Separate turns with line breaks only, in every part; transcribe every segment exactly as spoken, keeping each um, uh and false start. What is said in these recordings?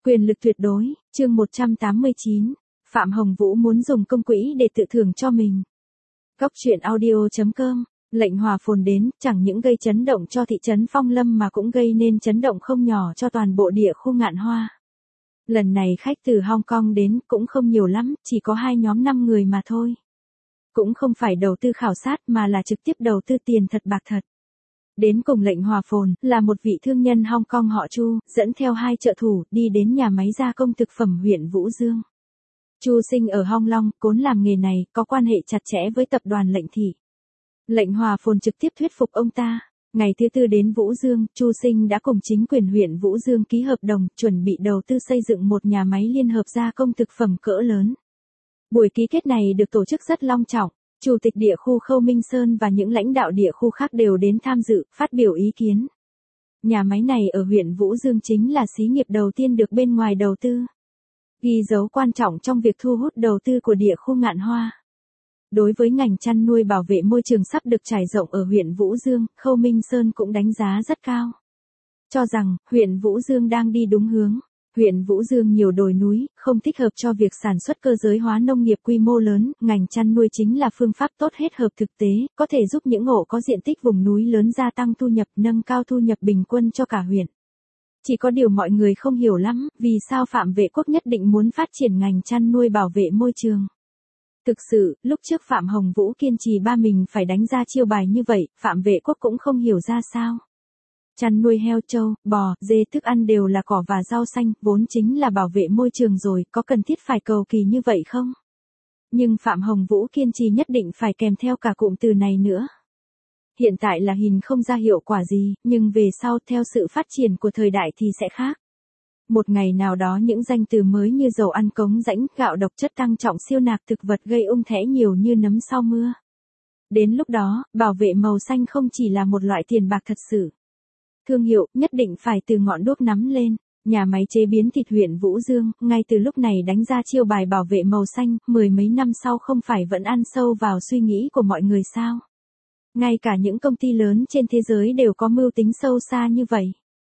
Quyền lực tuyệt đối, chương một trăm tám mươi chín. Phạm Hồng Vũ muốn dùng công quỹ để tự thưởng cho mình. Góc truyện audio chấm com. Lệnh hòa phồn đến, chẳng những gây chấn động cho thị trấn Phong Lâm mà cũng gây nên chấn động không nhỏ cho toàn bộ địa khu Ngạn Hoa. Lần này khách từ Hong Kong đến cũng không nhiều lắm, chỉ có hai nhóm năm người mà thôi. Cũng không phải đầu tư khảo sát mà là trực tiếp đầu tư tiền thật bạc thật. Đến cùng lệnh hòa phồn, là một vị thương nhân Hong Kong họ Chu, dẫn theo hai trợ thủ, đi đến nhà máy gia công thực phẩm huyện Vũ Dương. Chu sinh ở Hong Long, cốn làm nghề này, có quan hệ chặt chẽ với tập đoàn lệnh thị. Lệnh hòa phồn trực tiếp thuyết phục ông ta. Ngày thứ tư đến Vũ Dương, Chu sinh đã cùng chính quyền huyện Vũ Dương ký hợp đồng, chuẩn bị đầu tư xây dựng một nhà máy liên hợp gia công thực phẩm cỡ lớn. Buổi ký kết này được tổ chức rất long trọng. Chủ tịch địa khu Khâu Minh Sơn và những lãnh đạo địa khu khác đều đến tham dự, phát biểu ý kiến. Nhà máy này ở huyện Vũ Dương chính là xí nghiệp đầu tiên được bên ngoài đầu tư. Ghi dấu quan trọng trong việc thu hút đầu tư của địa khu Ngạn Hoa. Đối với ngành chăn nuôi bảo vệ môi trường sắp được trải rộng ở huyện Vũ Dương, Khâu Minh Sơn cũng đánh giá rất cao. Cho rằng, huyện Vũ Dương đang đi đúng hướng. Huyện Vũ Dương nhiều đồi núi, không thích hợp cho việc sản xuất cơ giới hóa nông nghiệp quy mô lớn, ngành chăn nuôi chính là phương pháp tốt hết hợp thực tế, có thể giúp những hộ có diện tích vùng núi lớn gia tăng thu nhập, nâng cao thu nhập bình quân cho cả huyện. Chỉ có điều mọi người không hiểu lắm, vì sao Phạm Vệ Quốc nhất định muốn phát triển ngành chăn nuôi bảo vệ môi trường. Thực sự, lúc trước Phạm Hồng Vũ kiên trì ba mình phải đánh ra chiêu bài như vậy, Phạm Vệ Quốc cũng không hiểu ra sao. Chăn nuôi heo trâu, bò, dê thức ăn đều là cỏ và rau xanh, vốn chính là bảo vệ môi trường rồi, có cần thiết phải cầu kỳ như vậy không? Nhưng Phạm Hồng Vũ kiên trì nhất định phải kèm theo cả cụm từ này nữa. Hiện tại là hình không ra hiệu quả gì, nhưng về sau theo sự phát triển của thời đại thì sẽ khác. Một ngày nào đó những danh từ mới như dầu ăn cống rãnh, gạo độc chất tăng trọng, siêu nạc thực vật gây ung thẽ nhiều như nấm sau mưa. Đến lúc đó, bảo vệ màu xanh không chỉ là một loại tiền bạc thật sự. Thương hiệu nhất định phải từ ngọn đuốc nắm lên. Nhà máy chế biến thịt huyện Vũ Dương, ngay từ lúc này đánh ra chiêu bài bảo vệ màu xanh, mười mấy năm sau không phải vẫn ăn sâu vào suy nghĩ của mọi người sao? Ngay cả những công ty lớn trên thế giới đều có mưu tính sâu xa như vậy.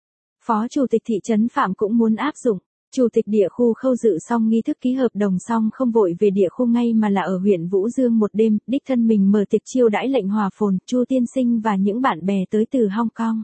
Phó chủ tịch thị trấn Phạm cũng muốn áp dụng. Chủ tịch địa khu Khâu dự xong nghi thức ký hợp đồng xong không vội về địa khu ngay mà là ở huyện Vũ Dương một đêm, đích thân mình mở tiệc chiêu đãi lệnh hòa phồn, Chu tiên sinh và những bạn bè tới từ Hong Kong.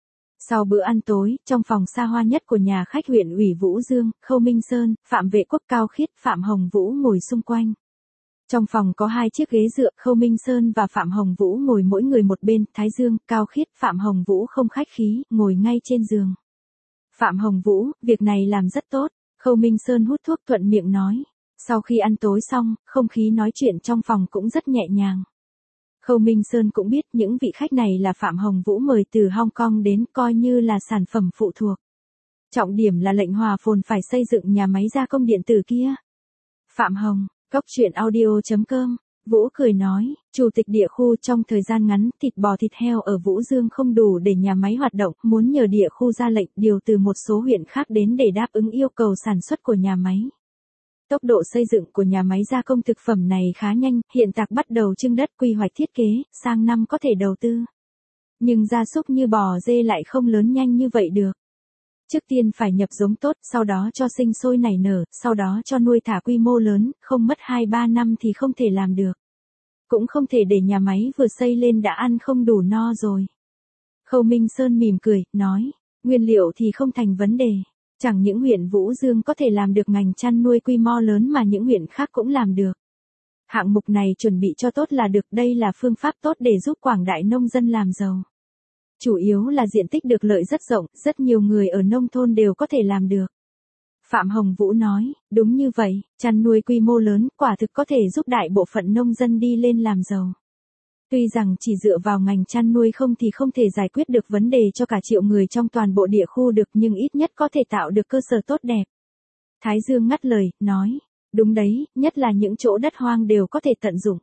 Sau bữa ăn tối, trong phòng xa hoa nhất của nhà khách huyện ủy Vũ Dương, Khâu Minh Sơn, Phạm Vệ Quốc, Cao Khiết, Phạm Hồng Vũ ngồi xung quanh. Trong phòng có hai chiếc ghế dựa, Khâu Minh Sơn và Phạm Hồng Vũ ngồi mỗi người một bên, Thái Dương, Cao Khiết, Phạm Hồng Vũ không khách khí, ngồi ngay trên giường. Phạm Hồng Vũ, việc này làm rất tốt, Khâu Minh Sơn hút thuốc thuận miệng nói. Sau khi ăn tối xong, không khí nói chuyện trong phòng cũng rất nhẹ nhàng. Khâu Minh Sơn cũng biết những vị khách này là Phạm Hồng Vũ mời từ Hong Kong đến, coi như là sản phẩm phụ thuộc. Trọng điểm là lệnh hòa phồn phải xây dựng nhà máy gia công điện tử kia. Phạm Hồng, góc truyện audio chấm com. Vũ cười nói, chủ tịch địa khu trong thời gian ngắn, thịt bò thịt heo ở Vũ Dương không đủ để nhà máy hoạt động, muốn nhờ địa khu ra lệnh điều từ một số huyện khác đến để đáp ứng yêu cầu sản xuất của nhà máy. Tốc độ xây dựng của nhà máy gia công thực phẩm này khá nhanh, hiện tại bắt đầu trưng đất, quy hoạch thiết kế, sang năm có thể đầu tư. Nhưng gia súc như bò dê lại không lớn nhanh như vậy được. Trước tiên phải nhập giống tốt, sau đó cho sinh sôi nảy nở, sau đó cho nuôi thả quy mô lớn, không mất hai ba năm thì không thể làm được. Cũng không thể để nhà máy vừa xây lên đã ăn không đủ no rồi. Khâu Minh Sơn mỉm cười, nói, nguyên liệu thì không thành vấn đề. Chẳng những huyện Vũ Dương có thể làm được ngành chăn nuôi quy mô lớn mà những huyện khác cũng làm được. Hạng mục này chuẩn bị cho tốt là được, đây là phương pháp tốt để giúp quảng đại nông dân làm giàu. Chủ yếu là diện tích được lợi rất rộng, rất nhiều người ở nông thôn đều có thể làm được. Phạm Hồng Vũ nói, đúng như vậy, chăn nuôi quy mô lớn, quả thực có thể giúp đại bộ phận nông dân đi lên làm giàu. Tuy rằng chỉ dựa vào ngành chăn nuôi không thì không thể giải quyết được vấn đề cho cả triệu người trong toàn bộ địa khu được, nhưng ít nhất có thể tạo được cơ sở tốt đẹp. Thái Dương ngắt lời, nói, đúng đấy, nhất là những chỗ đất hoang đều có thể tận dụng.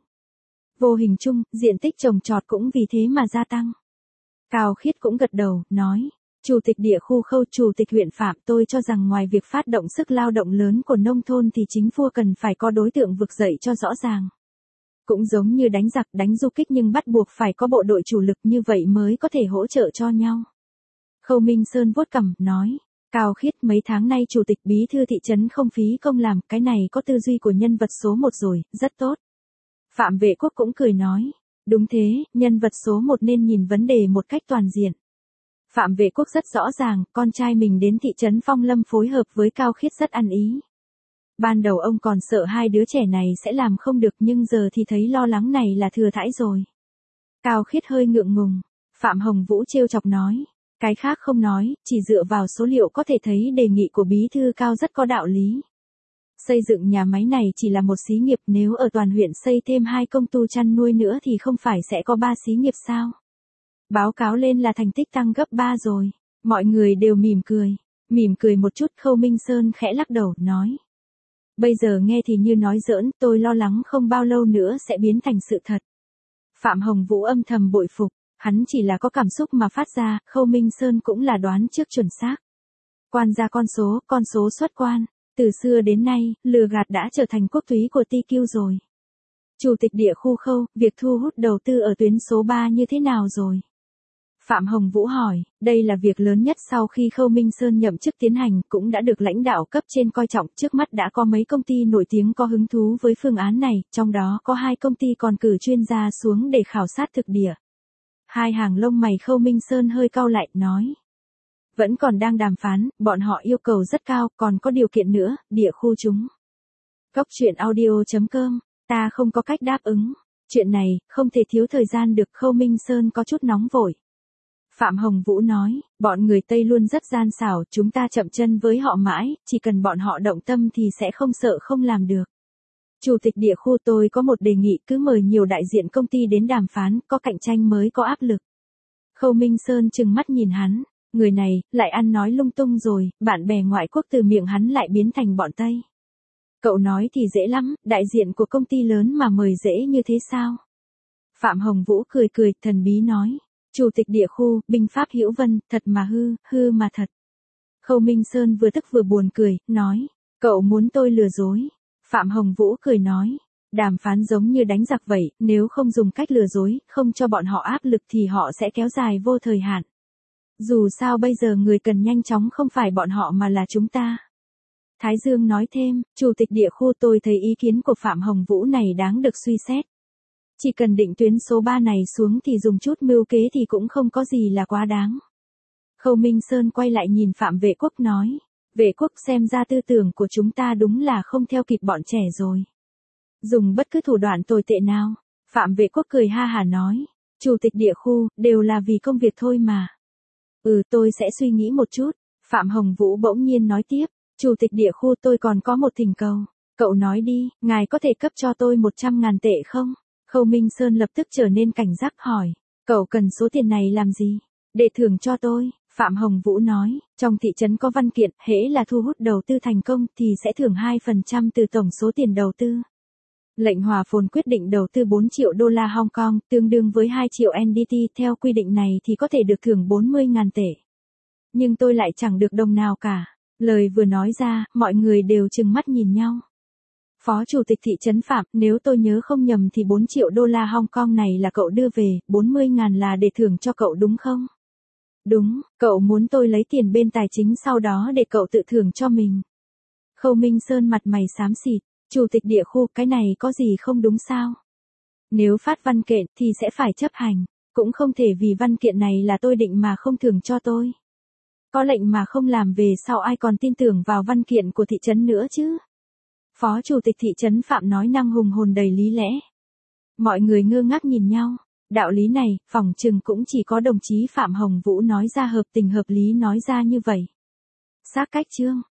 Vô hình chung, diện tích trồng trọt cũng vì thế mà gia tăng. Cao Khiết cũng gật đầu, nói, chủ tịch địa khu Khâu, chủ tịch huyện Phạm, tôi cho rằng ngoài việc phát động sức lao động lớn của nông thôn thì chính phủ cần phải có đối tượng vực dậy cho rõ ràng. Cũng giống như đánh giặc, đánh du kích nhưng bắt buộc phải có bộ đội chủ lực, như vậy mới có thể hỗ trợ cho nhau. Khâu Minh Sơn vuốt cằm, nói, Cao Khiết, mấy tháng nay chủ tịch bí thư thị trấn không phí công làm, cái này có tư duy của nhân vật số một rồi, rất tốt. Phạm Vệ Quốc cũng cười nói, đúng thế, nhân vật số một nên nhìn vấn đề một cách toàn diện. Phạm Vệ Quốc rất rõ ràng, con trai mình đến thị trấn Phong Lâm phối hợp với Cao Khiết rất ăn ý. Ban đầu ông còn sợ hai đứa trẻ này sẽ làm không được nhưng giờ thì thấy lo lắng này là thừa thãi rồi. Cao Khiết hơi ngượng ngùng, Phạm Hồng Vũ trêu chọc nói, cái khác không nói, chỉ dựa vào số liệu có thể thấy đề nghị của bí thư Cao rất có đạo lý. Xây dựng nhà máy này chỉ là một xí nghiệp, nếu ở toàn huyện xây thêm hai công tu chăn nuôi nữa thì không phải sẽ có ba xí nghiệp sao? Báo cáo lên là thành tích tăng gấp ba rồi. Mọi người đều mỉm cười. Mỉm cười một chút, Khâu Minh Sơn khẽ lắc đầu, nói. Bây giờ nghe thì như nói giỡn, tôi lo lắng không bao lâu nữa sẽ biến thành sự thật. Phạm Hồng Vũ âm thầm bội phục, hắn chỉ là có cảm xúc mà phát ra, Khâu Minh Sơn cũng là đoán trước chuẩn xác. Quan ra con số, con số xuất quan. Từ xưa đến nay, lừa gạt đã trở thành quốc túy của tê quy rồi. Chủ tịch địa khu Khâu, việc thu hút đầu tư ở tuyến số ba như thế nào rồi? Phạm Hồng Vũ hỏi, đây là việc lớn nhất sau khi Khâu Minh Sơn nhậm chức tiến hành, cũng đã được lãnh đạo cấp trên coi trọng, trước mắt đã có mấy công ty nổi tiếng có hứng thú với phương án này, trong đó có hai công ty còn cử chuyên gia xuống để khảo sát thực địa. Hai hàng lông mày Khâu Minh Sơn hơi cau lại, nói. Vẫn còn đang đàm phán, bọn họ yêu cầu rất cao, còn có điều kiện nữa, địa khu chúng. Góc truyện audio chấm com, ta không có cách đáp ứng. Chuyện này, không thể thiếu thời gian được. Khâu Minh Sơn có chút nóng vội. Phạm Hồng Vũ nói, bọn người Tây luôn rất gian xảo, chúng ta chậm chân với họ mãi, chỉ cần bọn họ động tâm thì sẽ không sợ không làm được. Chủ tịch địa khu, tôi có một đề nghị, cứ mời nhiều đại diện công ty đến đàm phán, có cạnh tranh mới có áp lực. Khâu Minh Sơn trừng mắt nhìn hắn. Người này, lại ăn nói lung tung rồi, bạn bè ngoại quốc từ miệng hắn lại biến thành bọn Tây. Cậu nói thì dễ lắm, đại diện của công ty lớn mà mời dễ như thế sao? Phạm Hồng Vũ cười cười, thần bí nói. Chủ tịch địa khu, binh pháp Hữu Vân, thật mà hư, hư mà thật. Khâu Minh Sơn vừa tức vừa buồn cười, nói. Cậu muốn tôi lừa dối. Phạm Hồng Vũ cười nói. Đàm phán giống như đánh giặc vậy, nếu không dùng cách lừa dối, không cho bọn họ áp lực thì họ sẽ kéo dài vô thời hạn. Dù sao bây giờ người cần nhanh chóng không phải bọn họ mà là chúng ta. Thái Dương nói thêm, Chủ tịch địa khu, tôi thấy ý kiến của Phạm Hồng Vũ này đáng được suy xét. Chỉ cần định tuyến số ba này xuống thì dùng chút mưu kế thì cũng không có gì là quá đáng. Khâu Minh Sơn quay lại nhìn Phạm Vệ Quốc nói. Vệ Quốc, xem ra tư tưởng của chúng ta đúng là không theo kịp bọn trẻ rồi. Dùng bất cứ thủ đoạn tồi tệ nào. Phạm Vệ Quốc cười ha hả nói. Chủ tịch địa khu, đều là vì công việc thôi mà. Ừ, tôi sẽ suy nghĩ một chút. Phạm Hồng Vũ bỗng nhiên nói tiếp. Chủ tịch địa khu, tôi còn có một thỉnh cầu. Cậu nói đi, ngài có thể cấp cho tôi một trăm ngàn tệ không? Khâu Minh Sơn lập tức trở nên cảnh giác hỏi. Cậu cần số tiền này làm gì? Để thưởng cho tôi. Phạm Hồng Vũ nói. Trong thị trấn có văn kiện, hễ là thu hút đầu tư thành công thì sẽ thưởng hai phần trăm từ tổng số tiền đầu tư. Lệnh Hòa Phồn quyết định đầu tư bốn triệu đô la Hong Kong, tương đương với hai triệu en đê tê, theo quy định này thì có thể được thưởng bốn mươi ngàn tệ. Nhưng tôi lại chẳng được đồng nào cả. Lời vừa nói ra, mọi người đều trừng mắt nhìn nhau. Phó Chủ tịch thị trấn Phạm, nếu tôi nhớ không nhầm thì bốn triệu đô la Hong Kong này là cậu đưa về, bốn mươi ngàn là để thưởng cho cậu đúng không? Đúng, cậu muốn tôi lấy tiền bên tài chính sau đó để cậu tự thưởng cho mình. Khâu Minh Sơn mặt mày xám xịt. Chủ tịch địa khu, cái này có gì không đúng sao? Nếu phát văn kiện thì sẽ phải chấp hành, cũng không thể vì văn kiện này là tôi định mà không thưởng cho tôi. Có lệnh mà không làm về sau ai còn tin tưởng vào văn kiện của thị trấn nữa chứ? Phó Chủ tịch thị trấn Phạm nói năng hùng hồn đầy lý lẽ. Mọi người ngơ ngác nhìn nhau, đạo lý này, phỏng chừng cũng chỉ có đồng chí Phạm Hồng Vũ nói ra hợp tình hợp lý nói ra như vậy. Xác cách chương.